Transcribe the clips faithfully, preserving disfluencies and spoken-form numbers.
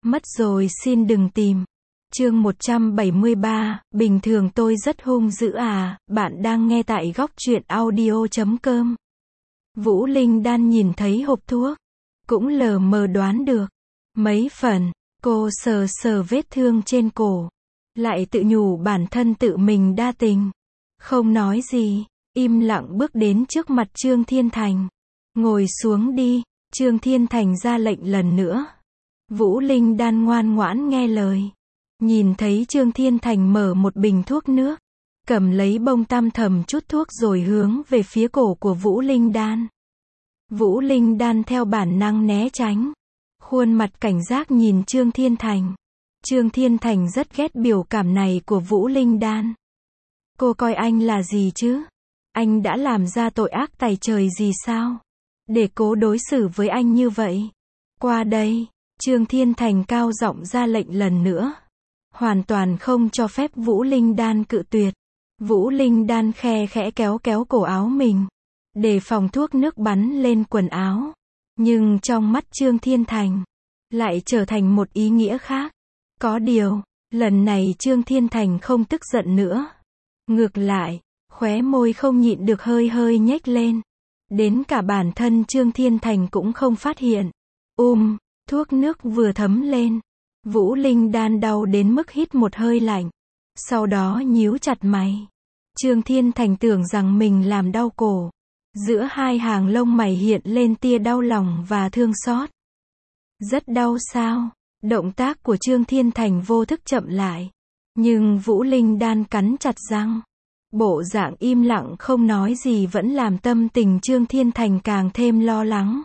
Mất rồi xin đừng tìm. Chương một trăm bảy mươi ba, bình thường tôi rất hung dữ à, bạn đang nghe tại góc truyện audio chấm com. Vũ Linh Đan nhìn thấy hộp thuốc, cũng lờ mờ đoán được mấy phần, cô sờ sờ vết thương trên cổ, lại tự nhủ bản thân tự mình đa tình, không nói gì, im lặng bước đến trước mặt Trương Thiên Thành. Ngồi xuống đi, Trương Thiên Thành ra lệnh lần nữa. Vũ Linh Đan ngoan ngoãn nghe lời. Nhìn thấy Trương Thiên Thành mở một bình thuốc nước, cầm lấy bông tăm thầm chút thuốc rồi hướng về phía cổ của Vũ Linh Đan. Vũ Linh Đan theo bản năng né tránh, khuôn mặt cảnh giác nhìn Trương Thiên Thành. Trương Thiên Thành rất ghét biểu cảm này của Vũ Linh Đan. Cô coi anh là gì chứ? Anh đã làm ra tội ác tày trời gì sao? Để cố đối xử với anh như vậy. Qua đây, Trương Thiên Thành cao giọng ra lệnh lần nữa. Hoàn toàn không cho phép Vũ Linh Đan cự tuyệt. Vũ Linh Đan khe khẽ kéo kéo cổ áo mình, để phòng thuốc nước bắn lên quần áo. Nhưng trong mắt Trương Thiên Thành, lại trở thành một ý nghĩa khác. Có điều, lần này Trương Thiên Thành không tức giận nữa. Ngược lại, khóe môi không nhịn được hơi hơi nhếch lên. Đến cả bản thân Trương Thiên Thành cũng không phát hiện. Um, thuốc nước vừa thấm lên. Vũ Linh Đan đau đến mức hít một hơi lạnh. Sau đó nhíu chặt mày. Trương Thiên Thành tưởng rằng mình làm đau cổ. Giữa hai hàng lông mày hiện lên tia đau lòng và thương xót. Rất đau sao? Động tác của Trương Thiên Thành vô thức chậm lại. Nhưng Vũ Linh Đan cắn chặt răng. Bộ dạng im lặng không nói gì vẫn làm tâm tình Trương Thiên Thành càng thêm lo lắng.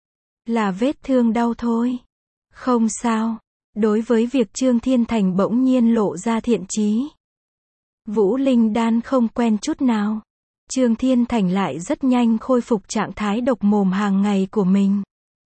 Là vết thương đau thôi. Không sao. Đối với việc Trương Thiên Thành bỗng nhiên lộ ra thiện chí, Vũ Linh Đan không quen chút nào. Trương Thiên Thành lại rất nhanh khôi phục trạng thái độc mồm hàng ngày của mình.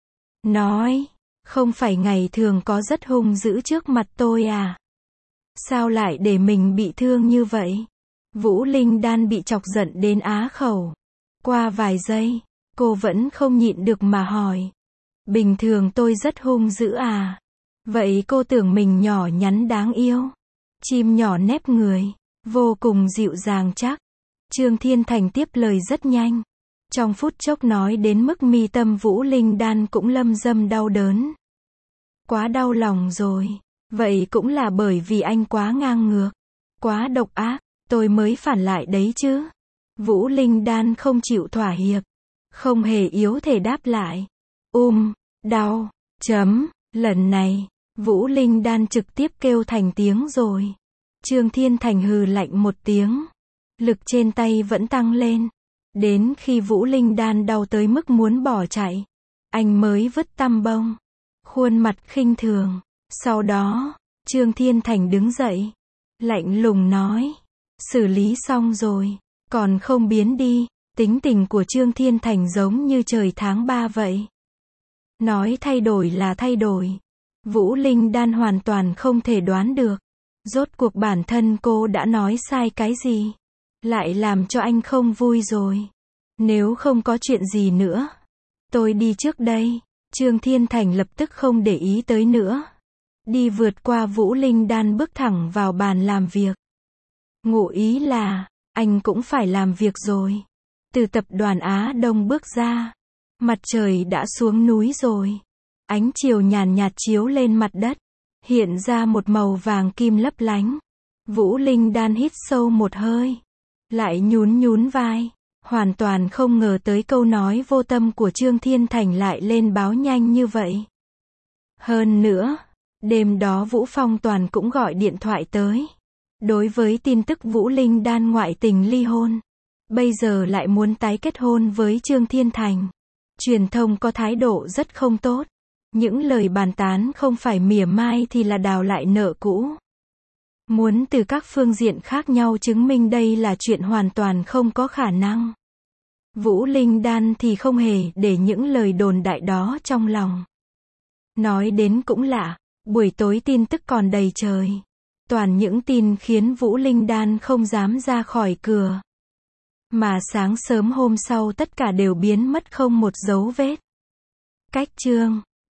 Nói, không phải ngày thường có rất hung dữ trước mặt tôi à? Sao lại để mình bị thương như vậy? Vũ Linh Đan bị chọc giận đến á khẩu. Qua vài giây, cô vẫn không nhịn được mà hỏi. Bình thường tôi rất hung dữ à? Vậy cô tưởng mình nhỏ nhắn đáng yêu, chim nhỏ nép người, vô cùng dịu dàng chắc. Trương Thiên Thành tiếp lời rất nhanh. Trong phút chốc nói đến mức mi tâm Vũ Linh Đan cũng lâm dâm đau đớn. Quá đau lòng rồi. Vậy cũng là bởi vì anh quá ngang ngược, quá độc ác, tôi mới phản lại đấy chứ. Vũ Linh Đan không chịu thỏa hiệp, không hề yếu thể đáp lại. Um, đau, chấm, lần này, Vũ Linh Đan trực tiếp kêu thành tiếng rồi. Trương Thiên Thành hừ lạnh một tiếng. Lực trên tay vẫn tăng lên. Đến khi Vũ Linh Đan đau tới mức muốn bỏ chạy, anh mới vứt tăm bông. Khuôn mặt khinh thường. Sau đó, Trương Thiên Thành đứng dậy. Lạnh lùng nói. Xử lý xong rồi. Còn không biến đi. Tính tình của Trương Thiên Thành giống như trời tháng ba vậy. Nói thay đổi là thay đổi. Vũ Linh Đan hoàn toàn không thể đoán được. Rốt cuộc bản thân cô đã nói sai cái gì? Lại làm cho anh không vui rồi. Nếu không có chuyện gì nữa, tôi đi trước đây. Trương Thiên Thành lập tức không để ý tới nữa. Đi vượt qua Vũ Linh Đan bước thẳng vào bàn làm việc. Ngụ ý là, anh cũng phải làm việc rồi. Từ tập đoàn Á Đông bước ra. Mặt trời đã xuống núi rồi. Ánh chiều nhàn nhạt chiếu lên mặt đất, hiện ra một màu vàng kim lấp lánh. Vũ Linh Đan hít sâu một hơi, lại nhún nhún vai, hoàn toàn không ngờ tới câu nói vô tâm của Trương Thiên Thành lại lên báo nhanh như vậy. Hơn nữa, đêm đó Vũ Phong Toàn cũng gọi điện thoại tới. Đối với tin tức Vũ Linh Đan ngoại tình ly hôn, bây giờ lại muốn tái kết hôn với Trương Thiên Thành. Truyền thông có thái độ rất không tốt. Những lời bàn tán không phải mỉa mai thì là đào lại nợ cũ. Muốn từ các phương diện khác nhau chứng minh đây là chuyện hoàn toàn không có khả năng. Vũ Linh Đan thì không hề để những lời đồn đại đó trong lòng. Nói đến cũng lạ, buổi tối tin tức còn đầy trời. Toàn những tin khiến Vũ Linh Đan không dám ra khỏi cửa. Mà sáng sớm hôm sau tất cả đều biến mất không một dấu vết. Cách chương